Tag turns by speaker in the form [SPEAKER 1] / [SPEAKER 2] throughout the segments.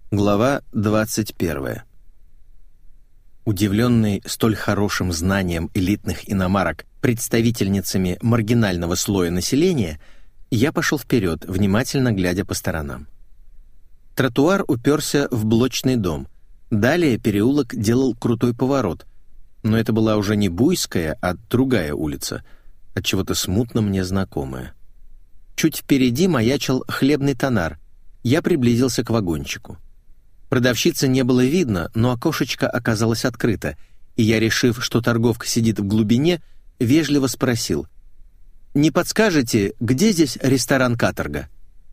[SPEAKER 1] Глава 21. Удивленный столь хорошим знанием элитных иномарок представительницами маргинального слоя населения, я пошел вперед, внимательно глядя по сторонам. Тротуар уперся в блочный дом. Далее переулок делал крутой поворот, но это была уже не Буйская, а другая улица, отчего-то смутно мне знакомая. Чуть впереди маячил хлебный тонар. Я приблизился к вагончику. Продавщицы не было видно, но окошечко оказалось открыто, и я, решив, что торговка сидит в глубине, вежливо спросил: «Не подскажете, где здесь ресторан «Каторга»?»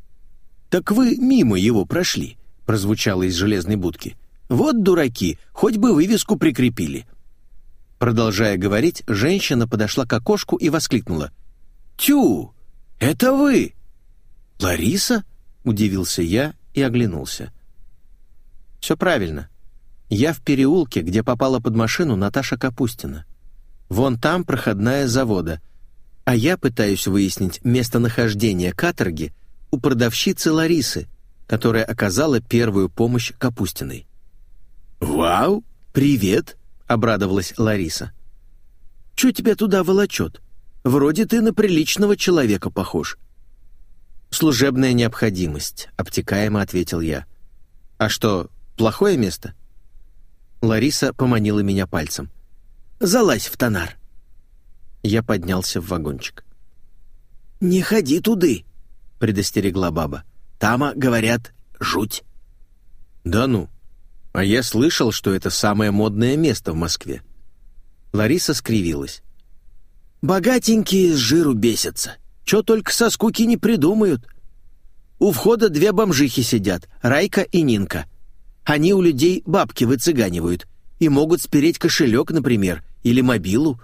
[SPEAKER 1] «Так вы мимо его прошли», — прозвучало из железной будки. «Вот дураки, хоть бы вывеску прикрепили». Продолжая говорить, женщина подошла к окошку и воскликнула: «Тю, это вы!» «Лариса?» — удивился я и оглянулся. Все правильно. Я в переулке, где попала под машину Наташа Капустина. Вон там проходная завода, а я пытаюсь выяснить местонахождение каторги у продавщицы Ларисы, которая оказала первую помощь Капустиной. «Вау, привет!» — обрадовалась Лариса. «Чё тебя туда волочет? Вроде ты на приличного человека похож». «Служебная необходимость», — обтекаемо ответил я. «А что, плохое место?» Лариса поманила меня пальцем. «Залазь в тонар». Я поднялся в вагончик. «Не ходи туды», — предостерегла баба. «Тама, говорят, жуть». «Да ну, а я слышал, что это самое модное место в Москве». Лариса скривилась. «Богатенькие с жиру бесятся. Чё только со скуки не придумают. У входа 2 бомжихи сидят, Райка и Нинка. Они у людей бабки выцыганивают и могут спереть кошелек, например, или мобилу».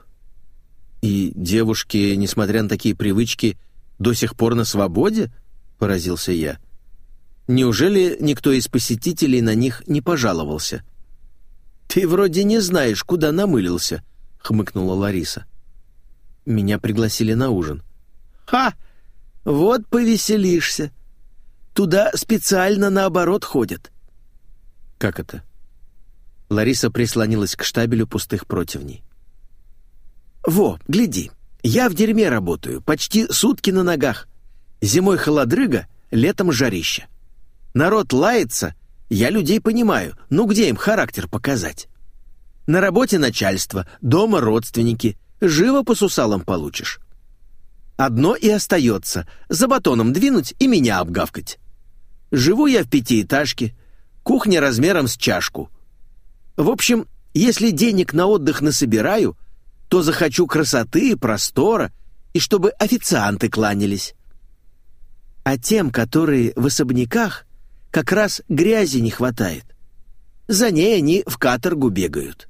[SPEAKER 1] «И девушки, несмотря на такие привычки, до сих пор на свободе?» — поразился я. «Неужели никто из посетителей на них не пожаловался?» «Ты вроде не знаешь, куда намылился», — хмыкнула Лариса. «Меня пригласили на ужин». «Ха! Вот повеселишься. Туда специально наоборот ходят». «Как это?» Лариса прислонилась к штабелю пустых противней. «Во, гляди, я в дерьме работаю, почти сутки на ногах. Зимой холодрыга, летом жарища. Народ лается, я людей понимаю, ну где им характер показать? На работе начальство, дома родственники, живо по сусалам получишь. Одно и остается — за батоном двинуть и меня обгавкать. Живу я в 5-этажке, кухня размером с чашку. В общем, если денег на отдых насобираю, то захочу красоты, простора и чтобы официанты кланялись. А тем, которые в особняках, как раз грязи не хватает. За ней они в каторгу бегают».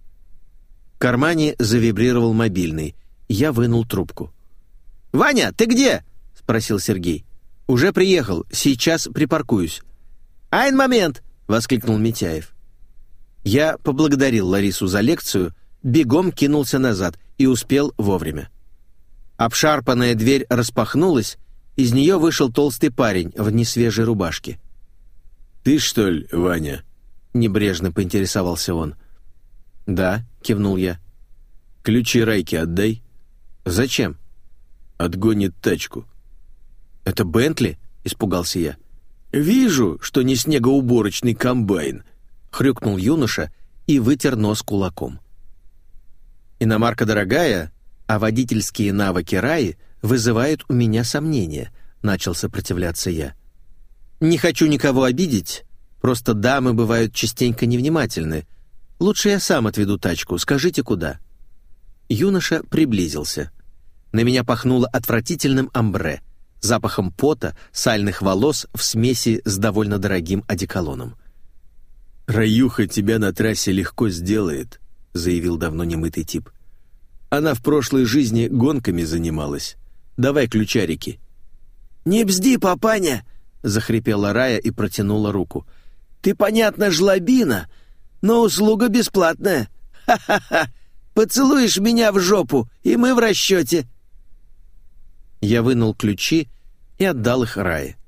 [SPEAKER 1] В кармане завибрировал мобильный. Я вынул трубку. «Ваня, ты где?» — спросил Сергей. «Уже приехал, сейчас припаркуюсь». «Айн момент!» — воскликнул Митяев. Я поблагодарил Ларису за лекцию, бегом кинулся назад и успел вовремя. Обшарпанная дверь распахнулась, из нее вышел толстый парень в несвежей рубашке. «Ты, что ли, Ваня?» — небрежно поинтересовался он. «Да», — кивнул я. «Ключи Райке отдай». «Зачем?» «Отгонит тачку». «Это Бентли?» — испугался я. «Вижу, что не снегоуборочный комбайн», — хрюкнул юноша и вытер нос кулаком. «Иномарка дорогая, а водительские навыки Раи вызывают у меня сомнения», — начал сопротивляться я. «Не хочу никого обидеть, просто дамы бывают частенько невнимательны. Лучше я сам отведу тачку, скажите, куда». Юноша приблизился. На меня пахнуло отвратительным амбре, запахом пота, сальных волос в смеси с довольно дорогим одеколоном. «Раюха тебя на трассе легко сделает», — заявил давно немытый тип. «Она в прошлой жизни гонками занималась. Давай ключарики». «Не бзди, папаня!» — захрипела Рая и протянула руку. «Ты, понятно, жлобина, но услуга бесплатная. Ха-ха-ха! Поцелуешь меня в жопу, и мы в расчете». Я вынул ключи и отдал их Рае.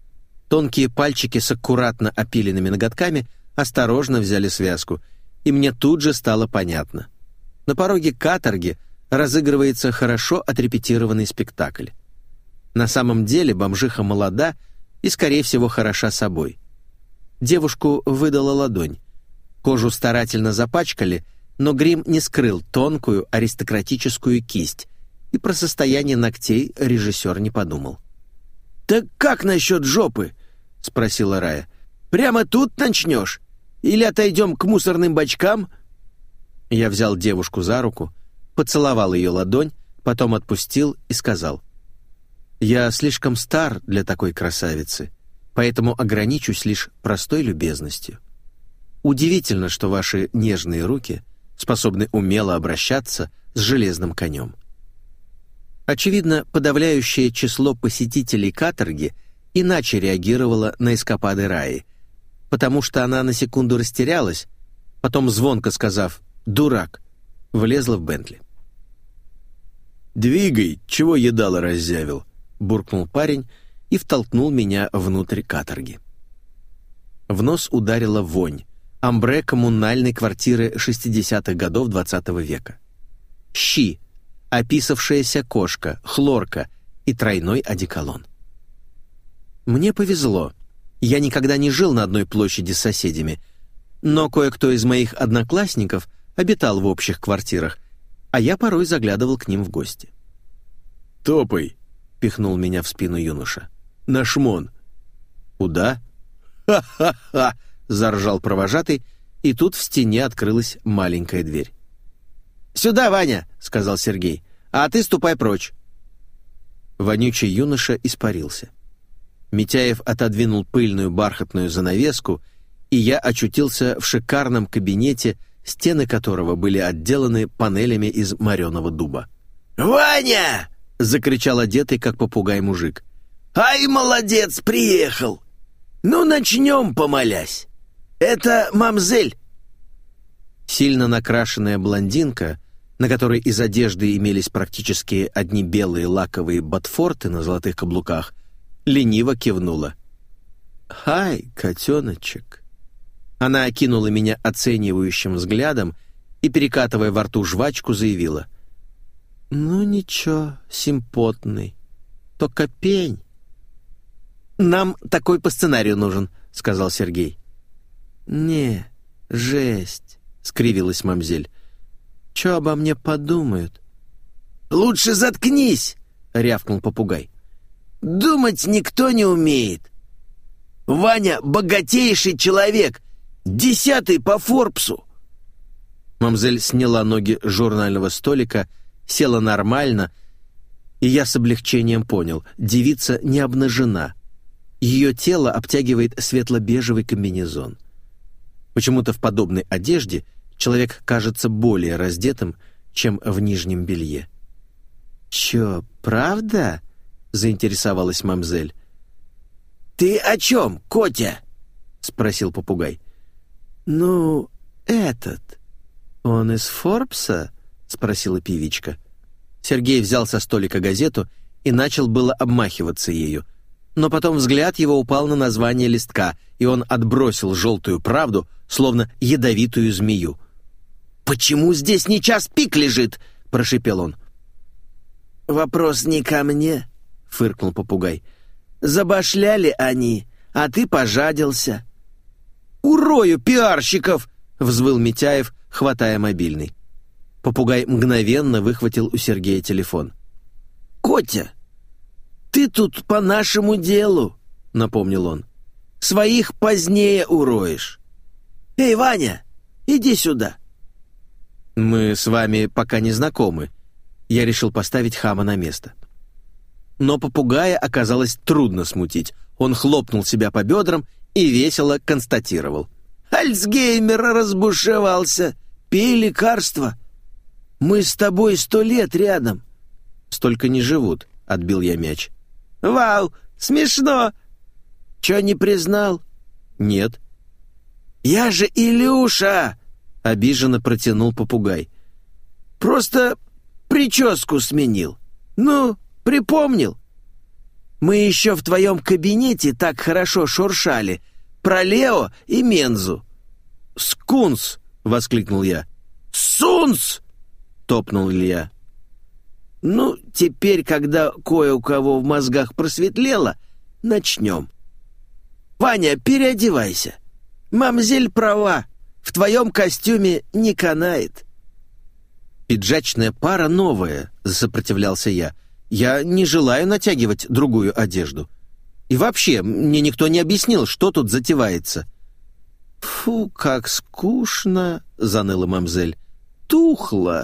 [SPEAKER 1] Тонкие пальчики с аккуратно опиленными ноготками осторожно взяли связку, и мне тут же стало понятно. На пороге каторги разыгрывается хорошо отрепетированный спектакль. На самом деле бомжиха молода и, скорее всего, хороша собой. Девушку выдала ладонь. Кожу старательно запачкали, но грим не скрыл тонкую аристократическую кисть, и про состояние ногтей режиссер не подумал.
[SPEAKER 2] «Так как насчет жопы?» — спросила Рая. «Прямо тут начнешь? Или отойдем к мусорным бачкам?»
[SPEAKER 1] Я взял девушку за руку, поцеловал ее ладонь, потом отпустил и сказал: «Я слишком стар для такой красавицы, поэтому ограничусь лишь простой любезностью. Удивительно, что ваши нежные руки способны умело обращаться с железным конем». Очевидно, подавляющее число посетителей каторги иначе реагировало на эскапады Раи, потому что она на секунду растерялась, потом, звонко сказав «дурак», влезла в Бентли.
[SPEAKER 2] «Двигай, чего едало раззявил»,
[SPEAKER 1] — буркнул парень и втолкнул меня внутрь каторги. В нос ударила вонь, амбре коммунальной квартиры 60-х годов XX века. Щи, описавшаяся кошка, хлорка и тройной одеколон. Мне повезло. Я никогда не жил на одной площади с соседями, но кое-кто из моих одноклассников обитал в общих квартирах, а я порой заглядывал к ним в гости.
[SPEAKER 2] «Топай»,
[SPEAKER 1] — пихнул меня в спину юноша.
[SPEAKER 2] «На шмон».
[SPEAKER 1] «Куда?»
[SPEAKER 2] «Ха-ха-ха!»
[SPEAKER 1] — заржал провожатый, и тут в стене открылась маленькая дверь.
[SPEAKER 2] «Сюда, Ваня!» — сказал Сергей. «А ты ступай прочь».
[SPEAKER 1] Вонючий юноша испарился. Митяев отодвинул пыльную бархатную занавеску, и я очутился в шикарном кабинете, стены которого были отделаны панелями из мореного дуба.
[SPEAKER 2] «Ваня!» —
[SPEAKER 1] закричал одетый, как попугай, мужик.
[SPEAKER 2] «Ай, молодец, приехал! Ну, начнем, помолясь. Это мамзель».
[SPEAKER 1] Сильно накрашенная блондинка, на которой из одежды имелись практически одни белые лаковые ботфорты на золотых каблуках, лениво кивнула. «Хай, котеночек». Она окинула меня оценивающим взглядом и, перекатывая во рту жвачку, заявила: «Ну ничего, симпотный, только пень».
[SPEAKER 2] «Нам такой по сценарию нужен», — сказал Сергей.
[SPEAKER 1] «Не, жесть», — скривилась мамзель. «Чё обо мне подумают?»
[SPEAKER 2] «Лучше заткнись», — рявкнул попугай. «Думать никто не умеет. Ваня — богатейший человек, 10-й по Форбсу».
[SPEAKER 1] Мамзель сняла ноги с журнального столика, села нормально, и я с облегчением понял — девица не обнажена. Ее тело обтягивает светло-бежевый комбинезон. Почему-то в подобной одежде человек кажется более раздетым, чем в нижнем белье. «Чё, правда?» — заинтересовалась мамзель.
[SPEAKER 2] «Ты о чем, Котя?»
[SPEAKER 1] — спросил попугай.
[SPEAKER 2] «Ну,
[SPEAKER 1] этот. Он из Форбса?» — спросила певичка. Сергей взял со столика газету и начал было обмахиваться ею, но потом взгляд его упал на название листка, и он отбросил желтую правду, словно ядовитую змею.
[SPEAKER 2] «Почему здесь не час пик лежит?» — прошипел он. «Вопрос не ко мне», — фыркнул попугай. «Забашляли они, а ты пожадился».
[SPEAKER 1] «Урою пиарщиков!» — взвыл Митяев, хватая мобильный. Попугай мгновенно выхватил у Сергея телефон.
[SPEAKER 2] «Котя, ты тут по нашему делу», — напомнил он. «Своих позднее уроешь. Эй, Ваня, иди сюда».
[SPEAKER 1] «Мы с вами пока не знакомы». Я решил поставить хама на место. Но попугая оказалось трудно смутить. Он хлопнул себя по бедрам и весело констатировал:
[SPEAKER 2] «Альцгеймер разбушевался. Пей лекарства. Мы с тобой 100 лет рядом».
[SPEAKER 1] «Столько не живут», — отбил я мяч.
[SPEAKER 2] «Вау, смешно!» «Чё, не признал?»
[SPEAKER 1] «Нет».
[SPEAKER 2] «Я же Илюша!»
[SPEAKER 1] — обиженно протянул попугай.
[SPEAKER 2] «Просто прическу сменил. Ну, припомнил». Мы еще в твоем кабинете так хорошо шуршали про Лео и Мензу».
[SPEAKER 1] «Скунс!» — воскликнул я.
[SPEAKER 2] «Сунс!» — топнул Илья. «Ну, теперь, когда кое у кого в мозгах просветлело, начнем. Ваня, переодевайся. Мамзель права, в твоем костюме не канает».
[SPEAKER 1] «Пиджачная пара новая», — засопротивлялся я. «Я не желаю натягивать другую одежду. И вообще, мне никто не объяснил, что тут затевается».
[SPEAKER 2] «Фу, как скучно», — заныла мамзель. «Тухло.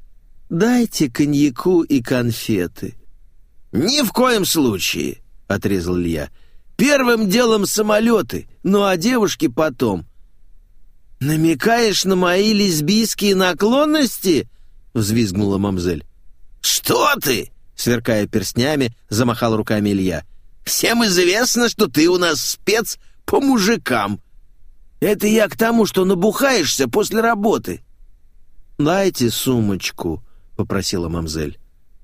[SPEAKER 2] Дайте коньяку и конфеты». «Ни в коем случае», — отрезал Илья. «Первым делом самолеты, ну а девушки потом». «Намекаешь на мои лесбийские наклонности?» — взвизгнула мамзель. «Что ты?» — сверкая перстнями, замахал руками Илья. «Всем известно, что ты у нас спец по мужикам. Это я к тому, что набухаешься после работы». «Дайте сумочку», — попросила мамзель.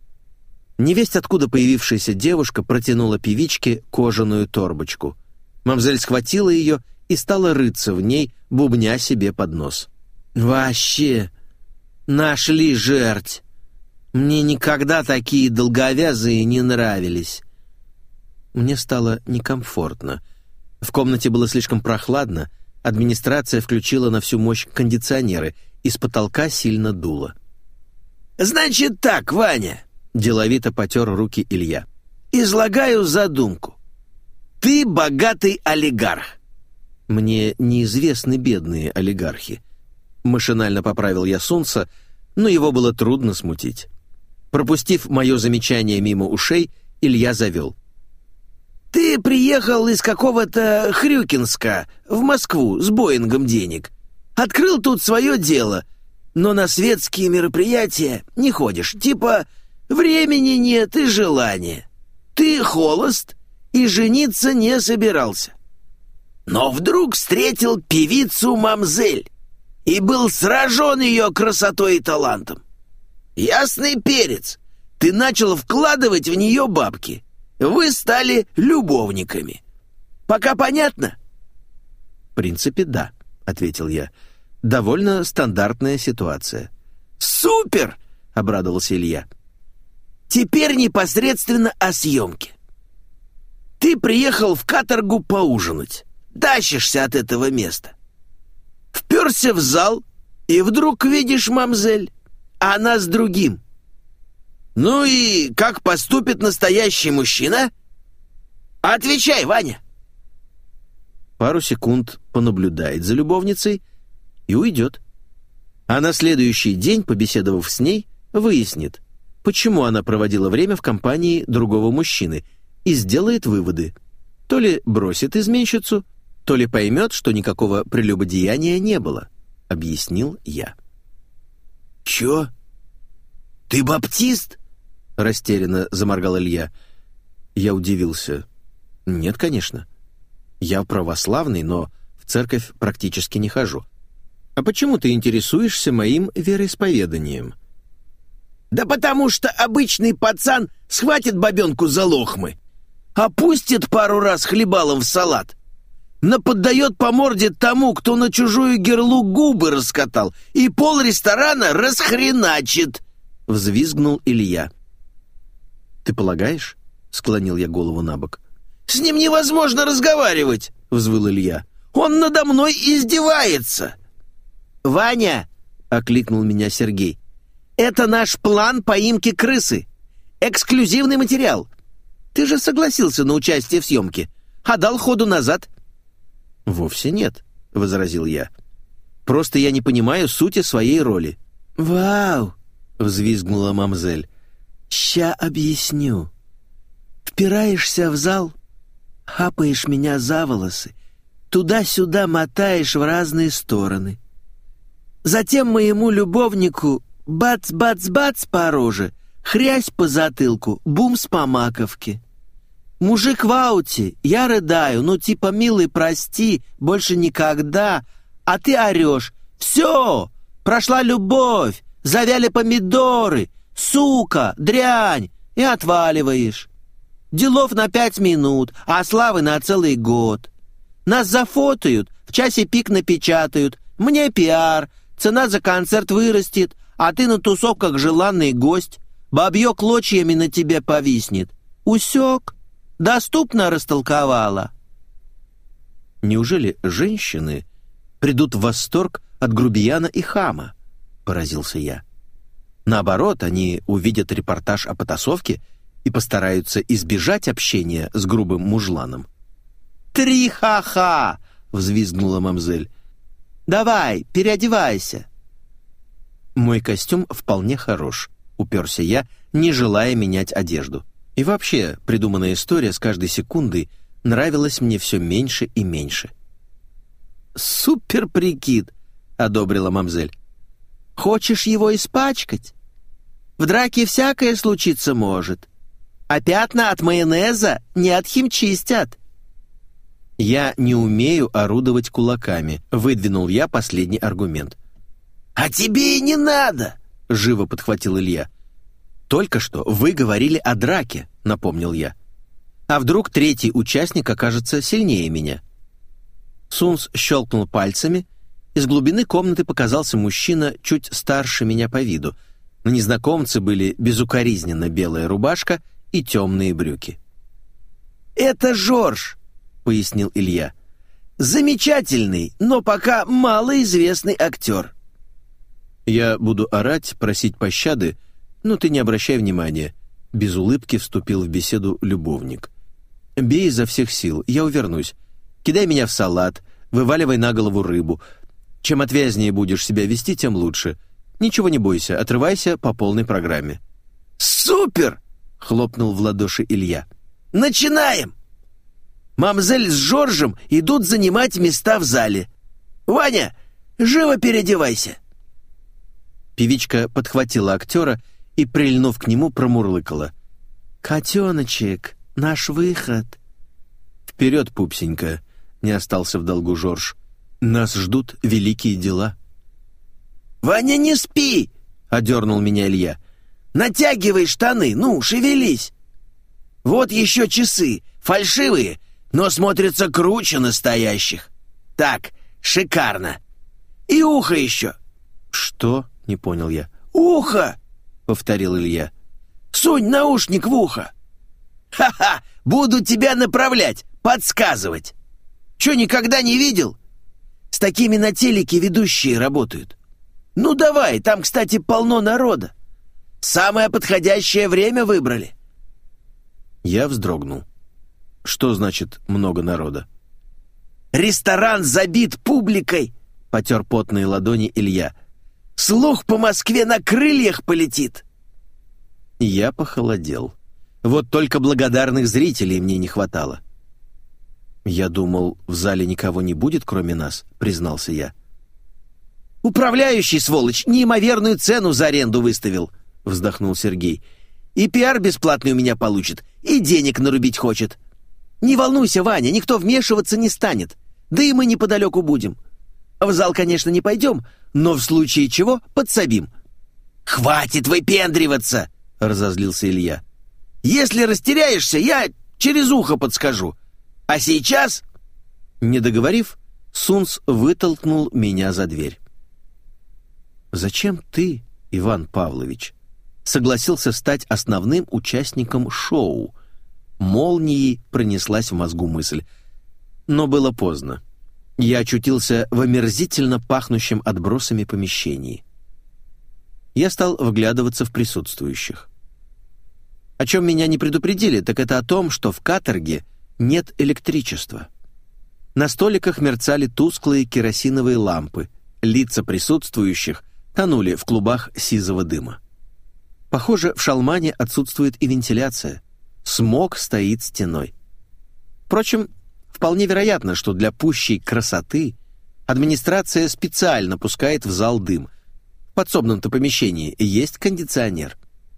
[SPEAKER 1] Невесть откуда появившаяся девушка протянула певичке кожаную торбочку. Мамзель схватила ее и стала рыться в ней, бубня себе под нос.
[SPEAKER 2] «Вообще, нашли жерть. Мне никогда такие долговязые не нравились».
[SPEAKER 1] Мне стало некомфортно. В комнате было слишком прохладно, администрация включила на всю мощь кондиционеры, из потолка сильно дуло.
[SPEAKER 2] «Значит так, Ваня», — деловито потер руки Илья. «Излагаю задумку. Ты богатый олигарх».
[SPEAKER 1] «Мне неизвестны бедные олигархи». Машинально поправил я Сунца, но его было трудно смутить. Пропустив мое замечание мимо ушей, Илья завел.
[SPEAKER 2] «Ты приехал из какого-то Хрюкинска в Москву с Боингом денег. Открыл тут свое дело, но на светские мероприятия не ходишь. Типа времени нет и желания. Ты холост и жениться не собирался. Но вдруг встретил певицу мамзель и был сражен ее красотой и талантом. Ясный перец, ты начал вкладывать в нее бабки. Вы стали любовниками. Пока понятно?»
[SPEAKER 1] «В принципе, да», — ответил я. «Довольно стандартная ситуация».
[SPEAKER 2] «Супер!» — обрадовался Илья. «Теперь непосредственно о съемке. Ты приехал в каторгу поужинать. Тащишься от этого места. Вперся в зал, и вдруг видишь мамзель, а она с другим. Ну и как поступит настоящий мужчина? Отвечай, Ваня».
[SPEAKER 1] Пару секунд понаблюдает за любовницей и уйдет. А на следующий день, побеседовав с ней, выяснит, почему она проводила время в компании другого мужчины, и сделает выводы. То ли бросит изменщицу, то ли поймет, что никакого прелюбодеяния не было, объяснил я.
[SPEAKER 2] «Чё? Ты баптист?» — растерянно заморгал Илья.
[SPEAKER 1] Я удивился. «Нет, конечно. Я православный, но в церковь практически не хожу. А почему ты интересуешься моим вероисповеданием?»
[SPEAKER 2] «Да потому что обычный пацан схватит бабенку за лохмы, опустит пару раз хлебалом в салат, наподдает по морде тому, кто на чужую герлу губы раскатал, и пол ресторана расхреначит», — взвизгнул Илья.
[SPEAKER 1] «Ты полагаешь?» — склонил я голову набок.
[SPEAKER 2] «С ним невозможно разговаривать», — взвыл Илья. «Он надо мной издевается». «Ваня», — окликнул меня Сергей, — «это наш план поимки крысы. Эксклюзивный материал. Ты же согласился на участие в съемке, а дал ходу назад».
[SPEAKER 1] «Вовсе нет», — возразил я. «Просто я не понимаю сути своей роли».
[SPEAKER 2] «Вау!» — взвизгнула мамзель. «Ща объясню. Впираешься в зал, хапаешь меня за волосы, туда-сюда мотаешь в разные стороны. Затем моему любовнику бац-бац-бац по роже, хрясь по затылку, бумс по маковке. Мужик в ауте, я рыдаю, ну типа, милый, прости, больше никогда, а ты орешь. Все, прошла любовь, завяли помидоры, сука, дрянь, и отваливаешь. Делов на 5 минут, а славы на целый год. Нас зафотают, в часе пик напечатают, мне пиар, цена за концерт вырастет, а ты на тусовках желанный гость, бабье клочьями на тебе повиснет. Усек? Доступно растолковала».
[SPEAKER 1] «Неужели женщины придут в восторг от грубияна и хама?» — поразился я. «Наоборот, они увидят репортаж о потасовке и постараются избежать общения с грубым мужланом».
[SPEAKER 2] «Три ха-ха!» — взвизгнула мамзель. «Давай, переодевайся».
[SPEAKER 1] «Мой костюм вполне хорош», — уперся я, не желая менять одежду. И вообще, придуманная история с каждой секундой нравилась мне все меньше и меньше.
[SPEAKER 2] «Супер прикид!» — одобрила мамзель. «Хочешь его испачкать? В драке всякое случиться может, а пятна от майонеза не отхимчистят».
[SPEAKER 1] «Я не умею орудовать кулаками», — выдвинул я последний аргумент.
[SPEAKER 2] «А тебе и не надо!»
[SPEAKER 1] — живо подхватил Илья. «Только что вы говорили о драке», — напомнил я. «А вдруг третий участник окажется сильнее меня?» Сунс щелкнул пальцами. Из глубины комнаты показался мужчина чуть старше меня по виду. На незнакомце были безукоризненно белая рубашка и темные брюки.
[SPEAKER 2] «Это Жорж», — пояснил Илья. «Замечательный, но пока малоизвестный актер».
[SPEAKER 1] «Я буду орать, просить пощады, но ты не обращай внимания», — без улыбки вступил в беседу любовник. «Бей изо всех сил, я увернусь. Кидай меня в салат, вываливай на голову рыбу. Чем отвязнее будешь себя вести, тем лучше. Ничего не бойся, отрывайся по полной программе».
[SPEAKER 2] «Супер!» — хлопнул в ладоши Илья. «Начинаем! Мамзель с Жоржем идут занимать места в зале. Ваня, живо переодевайся!»
[SPEAKER 1] Певичка подхватила актера и, прильнув к нему, промурлыкала: «Котеночек, наш выход!» «Вперед, пупсенька!» — не остался в долгу Жорж. «Нас ждут великие дела».
[SPEAKER 2] «Ваня, не спи!» — одернул меня Илья. «Натягивай штаны, ну, шевелись! Вот еще часы, фальшивые, но смотрятся круче настоящих. Так, шикарно! И ухо еще!»
[SPEAKER 1] «Что?» — не понял я.
[SPEAKER 2] «Ухо!»
[SPEAKER 1] — повторил Илья.
[SPEAKER 2] «Сунь наушник в ухо!» «Ха-ха! Буду тебя направлять, подсказывать! Че, никогда не видел? С такими на телеке ведущие работают. Ну давай, там, кстати, полно народа. Самое подходящее время выбрали».
[SPEAKER 1] Я вздрогнул. «Что значит много народа?»
[SPEAKER 2] «Ресторан забит публикой!» — потер потные ладони Илья. «Слух по Москве на крыльях полетит!»
[SPEAKER 1] Я похолодел. Вот только благодарных зрителей мне не хватало. «Я думал, в зале никого не будет, кроме нас», — признался я.
[SPEAKER 2] «Управляющий, сволочь, неимоверную цену за аренду выставил», — вздохнул Сергей. «И пиар бесплатный у меня получит, и денег нарубить хочет. Не волнуйся, Ваня, никто вмешиваться не станет, да и мы неподалеку будем. В зал, конечно, не пойдем, но в случае чего подсобим». «Хватит выпендриваться!» — разозлился Илья. «Если растеряешься, я через ухо подскажу. А сейчас...»
[SPEAKER 1] Не договорив, Сунс вытолкнул меня за дверь. «Зачем ты, Иван Павлович, согласился стать основным участником шоу?» Молнией пронеслась в мозгу мысль. Но было поздно. Я очутился в омерзительно пахнущем отбросами помещении. Я стал вглядываться в присутствующих. О чем меня не предупредили, так это о том, что в каторге нет электричества. На столиках мерцали тусклые керосиновые лампы, лица присутствующих тонули в клубах сизого дыма. Похоже, в Шалмане отсутствует и вентиляция. Смог стоит стеной. Впрочем, вполне вероятно, что для пущей красоты администрация специально пускает в зал дым. В подсобном-то помещении есть кондиционер.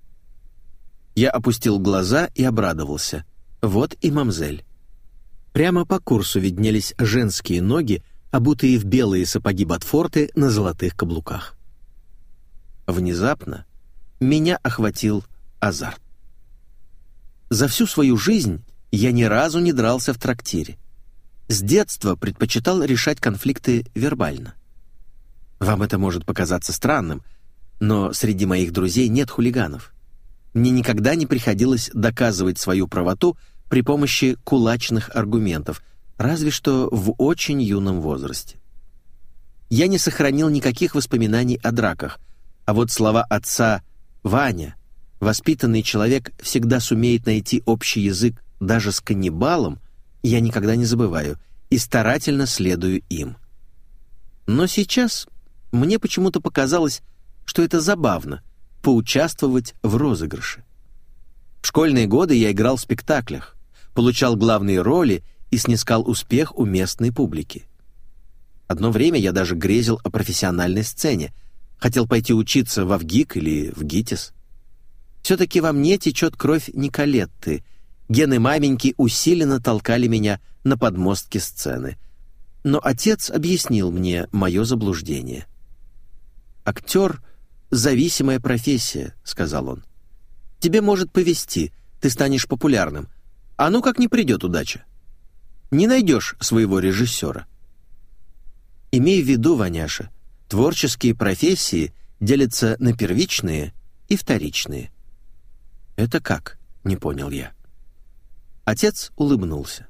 [SPEAKER 1] Я опустил глаза и обрадовался. Вот и мамзель. Прямо по курсу виднелись женские ноги, обутые в белые сапоги-ботфорты на золотых каблуках. Внезапно меня охватил азарт. За всю свою жизнь я ни разу не дрался в трактире. С детства предпочитал решать конфликты вербально. Вам это может показаться странным, но среди моих друзей нет хулиганов. Мне никогда не приходилось доказывать свою правоту при помощи кулачных аргументов, разве что в очень юном возрасте. Я не сохранил никаких воспоминаний о драках, а вот слова отца «Ваня», воспитанный человек всегда сумеет найти общий язык даже с каннибалом, я никогда не забываю и старательно следую им. Но сейчас мне почему-то показалось, что это забавно — поучаствовать в розыгрыше. В школьные годы я играл в спектаклях, получал главные роли и снискал успех у местной публики. Одно время я даже грезил о профессиональной сцене, хотел пойти учиться в ВГИК или в ГИТИС. Все-таки во мне течет кровь Николетты. Гены маменьки усиленно толкали меня на подмостки сцены. Но отец объяснил мне мое заблуждение. «Актер — зависимая профессия», — сказал он. «Тебе может повезти, ты станешь популярным. А ну как не придет удача. Не найдешь своего режиссера». Имей в виду, Ваняша, творческие профессии делятся на первичные и вторичные. «Это как?» — не понял я. Отец улыбнулся.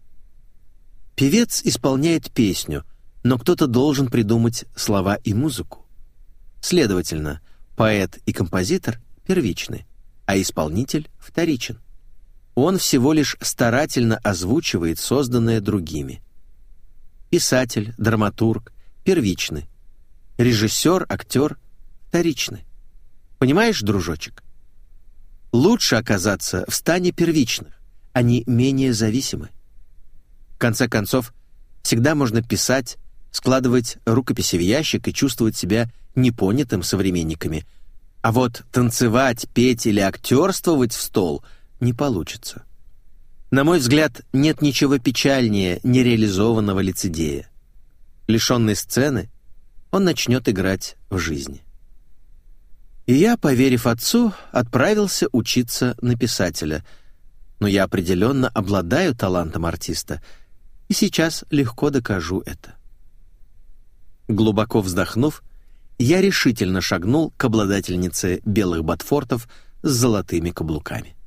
[SPEAKER 1] Певец исполняет песню, но кто-то должен придумать слова и музыку. Следовательно, поэт и композитор первичны, а исполнитель вторичен. Он всего лишь старательно озвучивает созданное другими. Писатель, драматург первичны, режиссер, актер вторичны. Понимаешь, дружочек? Лучше оказаться в стане первичных, они менее зависимы. В конце концов, всегда можно писать, складывать рукописи в ящик и чувствовать себя непонятым современниками. А вот танцевать, петь или актерствовать в стол не получится. На мой взгляд, нет ничего печальнее нереализованного лицедея. Лишенный сцены, он начнет играть в жизни. И я, поверив отцу, отправился учиться на писателя. Но я определенно обладаю талантом артиста, и сейчас легко докажу это. Глубоко вздохнув, я решительно шагнул к обладательнице белых ботфортов с золотыми каблуками.